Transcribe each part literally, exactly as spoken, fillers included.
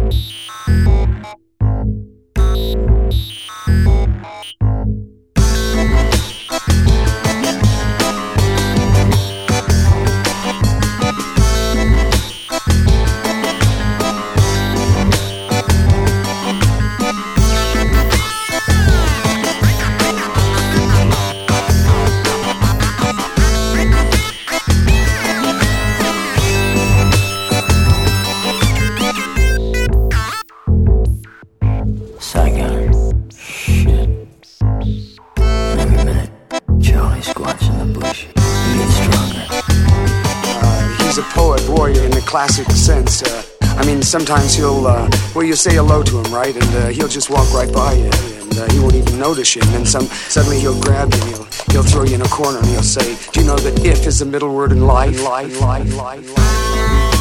Classic sense. Uh, I mean, sometimes he'll, uh, well, you say hello to him, right? And uh, he'll just walk right by you, and uh, he won't even notice you. And then some, suddenly he'll grab you, and he'll, he'll throw you in a corner, and he'll say, "Do you know that if is the middle word in life, life, life, life, life?"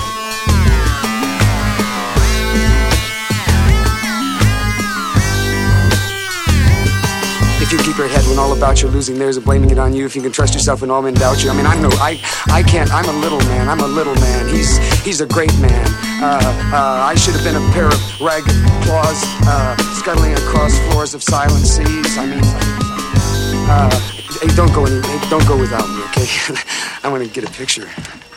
If you keep your head when all about you're losing theirs and blaming it on you, if you can trust yourself when all men doubt you. I mean, I know, I, I can't, I'm a little man, I'm a little man. He's, he's a great man. Uh, uh, I should have been a pair of ragged claws, uh, scuttling across floors of silent seas. I mean, uh, hey, don't go any, hey, don't go without me, okay? I want to get a picture.